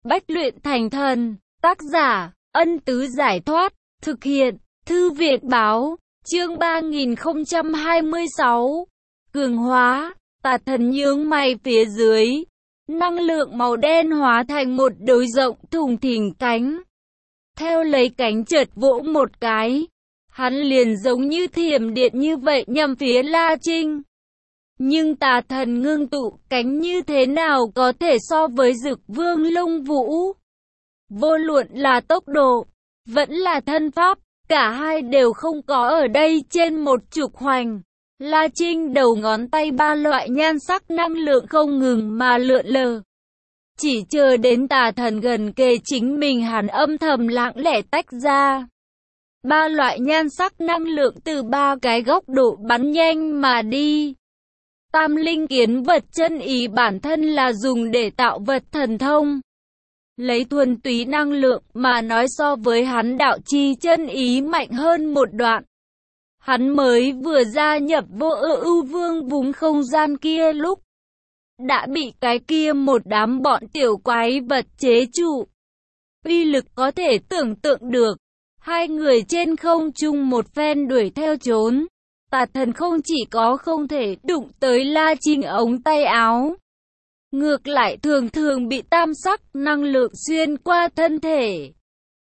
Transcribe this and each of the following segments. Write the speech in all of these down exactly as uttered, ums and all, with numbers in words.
Bách luyện thành thần. Tác giả, Ân Tứ Giải Thoát. Thực hiện, Thư viện Báo. Chương ba nghìn không trăm hai mươi sáu. Cường hóa. Tà thần nhướng mày phía dưới. Năng lượng màu đen hóa thành một đôi rộng thùng thình cánh. Theo lấy cánh chợt vỗ một cái. Hắn liền giống như thiểm điện như vậy nhằm phía La Trinh. Nhưng tà thần ngưng tụ cánh như thế nào có thể so với Dực Vương Lông Vũ. Vô luận là tốc độ, vẫn là thân pháp, cả hai đều không có ở đây trên một trục hoành. La Trinh đầu ngón tay ba loại nhan sắc năng lượng không ngừng mà lượn lờ. Chỉ chờ đến tà thần gần kề chính mình hắn âm thầm lặng lẽ tách ra. Ba loại nhan sắc năng lượng từ ba cái góc độ bắn nhanh mà đi. Tam linh kiến vật chân ý bản thân là dùng để tạo vật thần thông. Lấy thuần túy năng lượng mà nói so với hắn đạo chi chân ý mạnh hơn một đoạn. Hắn mới vừa gia nhập vô ưu vương vùng không gian kia lúc đã bị cái kia một đám bọn tiểu quái vật chế trụ. Uy lực có thể tưởng tượng được. Hai người trên không trung một phen đuổi theo trốn. Tà thần không chỉ có không thể đụng tới La Trinh ống tay áo. Ngược lại thường thường bị tam sắc năng lượng xuyên qua thân thể.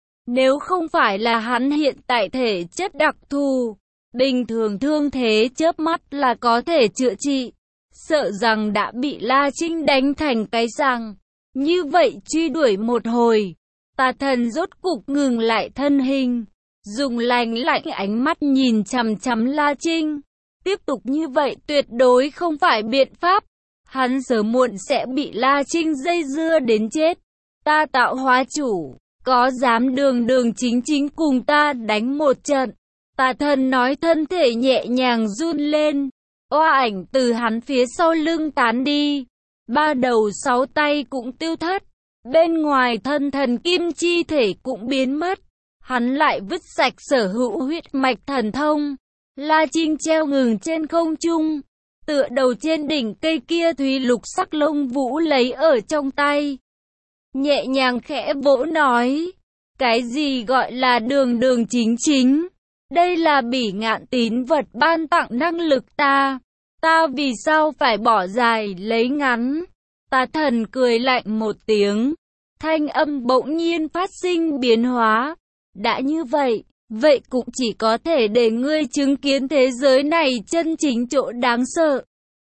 Nếu không phải là hắn hiện tại thể chất đặc thù, bình thường thương thế chớp mắt là có thể chữa trị. Sợ rằng đã bị La Trinh đánh thành cái răng. Như vậy truy đuổi một hồi, tà thần rốt cục ngừng lại thân hình. Dùng lạnh lạnh ánh mắt nhìn chằm chằm La Trinh. Tiếp tục như vậy tuyệt đối không phải biện pháp. Hắn sớm muộn sẽ bị La Trinh dây dưa đến chết. Ta tạo hóa chủ, có dám đường đường chính chính cùng ta đánh một trận? Tà thần nói, thân thể nhẹ nhàng run lên. Oa ảnh từ hắn phía sau lưng tán đi. Ba đầu sáu tay cũng tiêu thất. Bên ngoài thân thần kim chi thể cũng biến mất. Hắn lại vứt sạch sở hữu huyết mạch thần thông. La Trinh treo ngừng trên không trung, tựa đầu trên đỉnh cây kia thúy lục sắc lông vũ lấy ở trong tay. Nhẹ nhàng khẽ vỗ nói, cái gì gọi là đường đường chính chính? Đây là bỉ ngạn tín vật ban tặng năng lực ta. Ta vì sao phải bỏ dài lấy ngắn? Tà thần cười lạnh một tiếng. Thanh âm bỗng nhiên phát sinh biến hóa. Đã như vậy, vậy cũng chỉ có thể để ngươi chứng kiến thế giới này chân chính chỗ đáng sợ.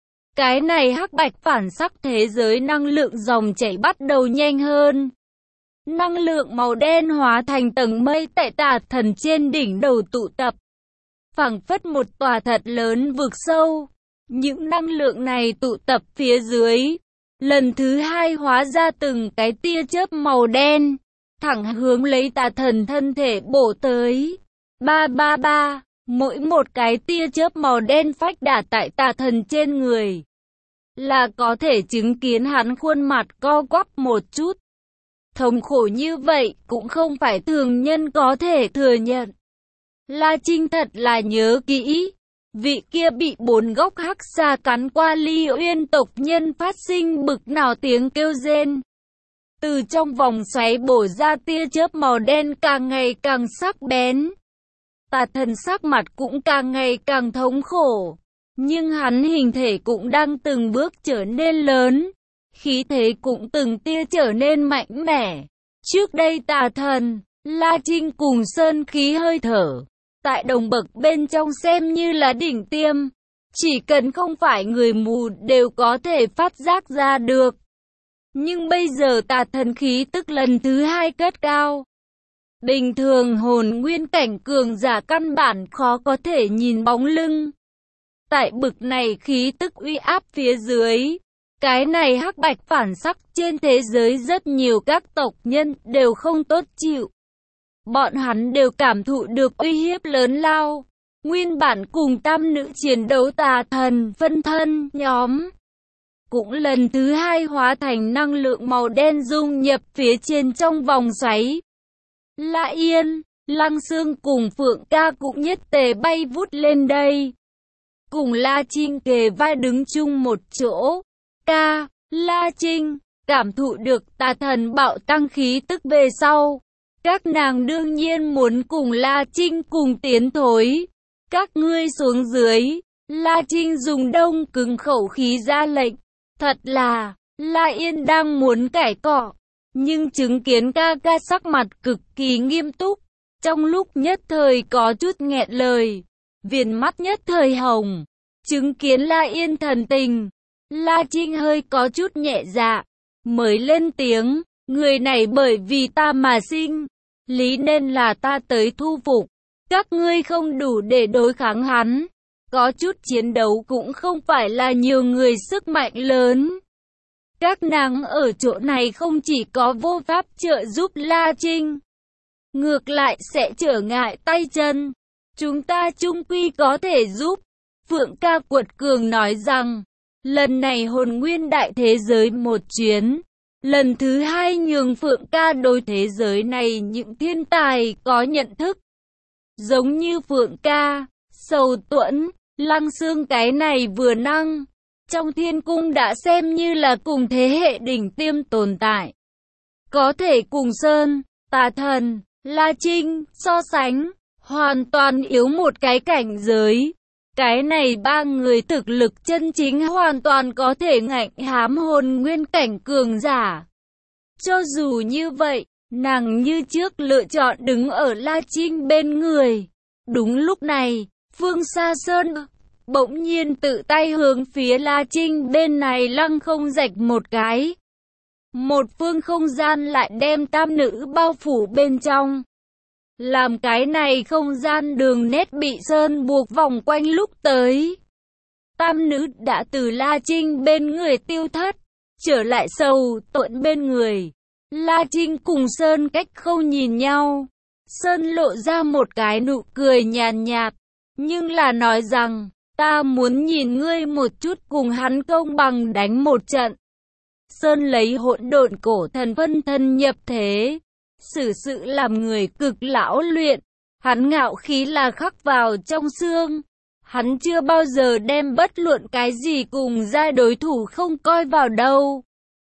Cái này hắc bạch phản sắc thế giới năng lượng dòng chảy bắt đầu nhanh hơn. Năng lượng màu đen hóa thành tầng mây tại tà thần trên đỉnh đầu tụ tập. Phảng phất một tòa thật lớn vực sâu. Những năng lượng này tụ tập phía dưới. Lần thứ hai hóa ra từng cái tia chớp màu đen. Thẳng hướng lấy tà thần thân thể bổ tới. Ba ba ba, mỗi một cái tia chớp màu đen phách đả tại tà thần trên người. Là có thể chứng kiến hắn khuôn mặt co quắp một chút. Thống khổ như vậy cũng không phải thường nhân có thể thừa nhận. La Trinh thật là nhớ kỹ. Vị kia bị bốn gốc hắc xà cắn qua Ly Uyên tộc nhân phát sinh bực nào tiếng kêu rên. Từ trong vòng xoáy bổ ra tia chớp màu đen càng ngày càng sắc bén. Tà thần sắc mặt cũng càng ngày càng thống khổ. Nhưng hắn hình thể cũng đang từng bước trở nên lớn. Khí thế cũng từng tia trở nên mạnh mẽ. Trước đây tà thần, La Trinh cùng sơn khí hơi thở. Tại đồng bậc bên trong xem như là đỉnh tiêm. Chỉ cần không phải người mù đều có thể phát giác ra được. Nhưng bây giờ tà thần khí tức lần thứ hai cất cao. Bình thường hồn nguyên cảnh cường giả căn bản khó có thể nhìn bóng lưng. Tại bực này khí tức uy áp phía dưới. Cái này hắc bạch phản sắc trên thế giới rất nhiều các tộc nhân đều không tốt chịu. Bọn hắn đều cảm thụ được uy hiếp lớn lao. Nguyên bản cùng tam nữ chiến đấu tà thần phân thân nhóm. Cũng lần thứ hai hóa thành năng lượng màu đen dung nhập phía trên trong vòng xoáy. La Yên, Lăng Xương cùng Phượng Ca cũng nhất tề bay vút lên đây. Cùng La Trinh kề vai đứng chung một chỗ. Ca, La Trinh, cảm thụ được tà thần bạo tăng khí tức về sau. Các nàng đương nhiên muốn cùng La Trinh cùng tiến thối. Các ngươi xuống dưới. La Trinh dùng đông cứng khẩu khí ra lệnh. Thật là, La Yên đang muốn cãi cọ, nhưng chứng kiến ca ca sắc mặt cực kỳ nghiêm túc. Trong lúc nhất thời có chút nghẹn lời, viền mắt nhất thời hồng. Chứng kiến La Yên thần tình, La Trinh hơi có chút nhẹ dạ, mới lên tiếng, người này bởi vì ta mà sinh, lý nên là ta tới thu phục. Các ngươi không đủ để đối kháng hắn, có chút chiến đấu cũng không phải là nhiều người sức mạnh lớn. Các nàng ở chỗ này không chỉ có vô pháp trợ giúp La Trinh, ngược lại sẽ trở ngại tay chân. Chúng ta chung quy có thể giúp. Phượng ca quật cường nói rằng, lần này hồn nguyên đại thế giới một chuyến, lần thứ hai nhường Phượng ca đối thế giới này những thiên tài có nhận thức. Giống như Phượng ca, Sầu Tuẫn, Lăng Xương cái này vừa năng, trong thiên cung đã xem như là cùng thế hệ đỉnh tiêm tồn tại. Có thể cùng Sơn, Tà Thần, La Trinh so sánh, hoàn toàn yếu một cái cảnh giới. Cái này ba người thực lực chân chính hoàn toàn có thể ngạnh hám hồn nguyên cảnh cường giả. Cho dù như vậy, nàng như trước lựa chọn đứng ở La Trinh bên người. Đúng lúc này, Phương Sa Sơn bỗng nhiên tự tay hướng phía La Trinh bên này lăng không rạch một cái. Một phương không gian lại đem tam nữ bao phủ bên trong. Làm cái này không gian đường nét bị sơn buộc vòng quanh lúc tới. Tam nữ đã từ La Trinh bên người tiêu thất, trở lại Sầu Tuẫn bên người. La Trinh cùng Sơn cách không nhìn nhau. Sơn lộ ra một cái nụ cười nhàn nhạt, nhưng là nói rằng, ta muốn nhìn ngươi một chút cùng hắn công bằng đánh một trận. Sơn lấy hỗn độn cổ thần phân thân nhập thế, xử sự làm người cực lão luyện, hắn ngạo khí là khắc vào trong xương. Hắn chưa bao giờ đem bất luận cái gì cùng ra đối thủ không coi vào đâu.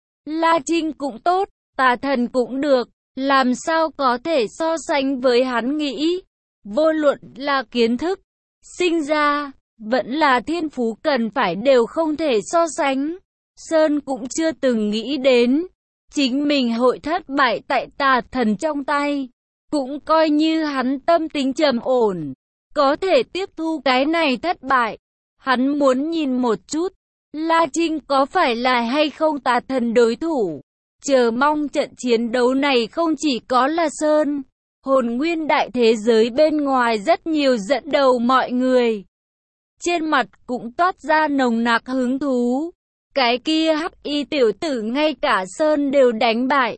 La Trinh cũng tốt, Tà Thần cũng được, làm sao có thể so sánh với hắn nghĩ. Vô luận là kiến thức, sinh ra, vẫn là thiên phú cần phải đều không thể so sánh. Sơn cũng chưa từng nghĩ đến, chính mình hội thất bại tại Tà Thần trong tay. Cũng coi như hắn tâm tính trầm ổn, có thể tiếp thu cái này thất bại. Hắn muốn nhìn một chút, La Trinh có phải là hay không Tà Thần đối thủ. Chờ mong trận chiến đấu này không chỉ có là Sơn, hồn nguyên đại thế giới bên ngoài rất nhiều dẫn đầu mọi người. Trên mặt cũng toát ra nồng nặc hứng thú. Cái kia hắc y tiểu tử ngay cả Sơn đều đánh bại.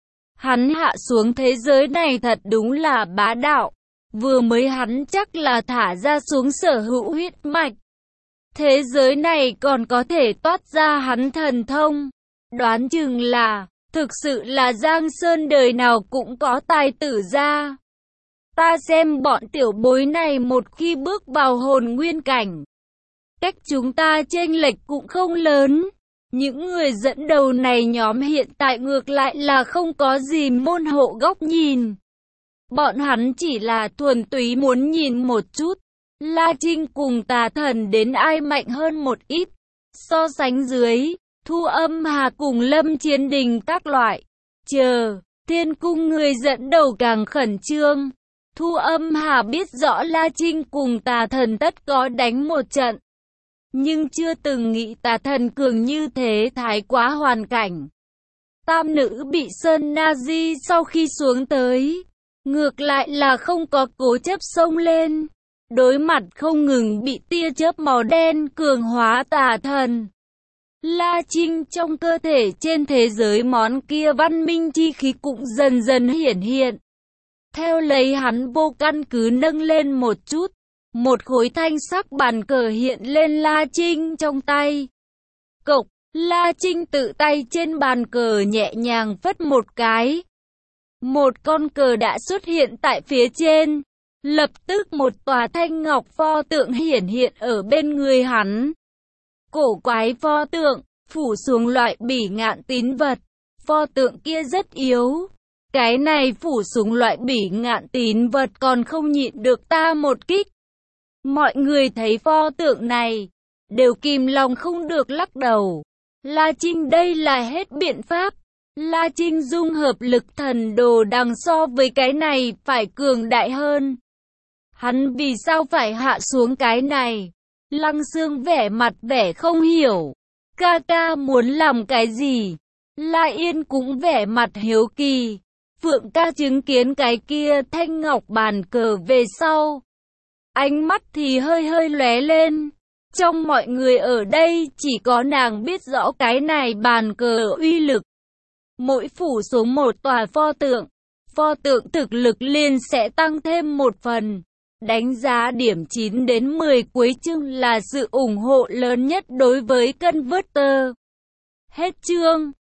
Hắn hạ xuống thế giới này thật đúng là bá đạo. Vừa mới hắn chắc là thả ra xuống sở hữu huyết mạch. Thế giới này còn có thể toát ra hắn thần thông. Đoán chừng là, thực sự là Giang Sơn đời nào cũng có tài tử ra. Ta xem bọn tiểu bối này một khi bước vào hồn nguyên cảnh, cách chúng ta chênh lệch cũng không lớn. Những người dẫn đầu này nhóm hiện tại ngược lại là không có gì môn hộ góc nhìn. Bọn hắn chỉ là thuần túy muốn nhìn một chút, La Trinh cùng Tà Thần đến ai mạnh hơn một ít. So sánh dưới, Thu Âm Hà cùng Lâm Chiến Đình các loại. Chờ, thiên cung người dẫn đầu càng khẩn trương. Thu Âm Hà biết rõ La Trinh cùng Tà Thần tất có đánh một trận, nhưng chưa từng nghĩ Tà Thần cường như thế thái quá hoàn cảnh. Tam nữ bị Sơn Na Di sau khi xuống tới, ngược lại là không có cố chấp xông lên. Đối mặt không ngừng bị tia chớp màu đen cường hóa Tà Thần, La Trinh trong cơ thể trên thế giới món kia văn minh chi khí cũng dần dần hiển hiện. Theo lấy hắn vô căn cứ nâng lên một chút, một khối thanh sắc bàn cờ hiện lên La Trinh trong tay. Cộc, La Trinh tự tay trên bàn cờ nhẹ nhàng phất một cái. Một con cờ đã xuất hiện tại phía trên. Lập tức một tòa thanh ngọc pho tượng hiển hiện ở bên người hắn. Cổ quái pho tượng, phủ xuống loại bỉ ngạn tín vật, Pho tượng kia rất yếu. Cái này phủ súng loại bỉ ngạn tín vật còn không nhịn được ta một kích. Mọi người thấy pho tượng này, đều kìm lòng không được lắc đầu. La Trinh đây là hết biện pháp. La Trinh dung hợp lực thần đồ đằng so với cái này phải cường đại hơn. Hắn vì sao phải hạ xuống cái này? Lăng Xương vẻ mặt vẻ không hiểu. Ca ca muốn làm cái gì? La Yên cũng vẻ mặt hiếu kỳ. Phượng ca chứng kiến cái kia thanh ngọc bàn cờ về sau. Ánh mắt thì hơi hơi lóe lên. Trong mọi người ở đây chỉ có nàng biết rõ cái này bàn cờ uy lực. Mỗi phủ xuống một tòa pho tượng, pho tượng thực lực liền sẽ tăng thêm một phần. Đánh giá điểm chín đến mười cuối chương là sự ủng hộ lớn nhất đối với Converter. Hết chương.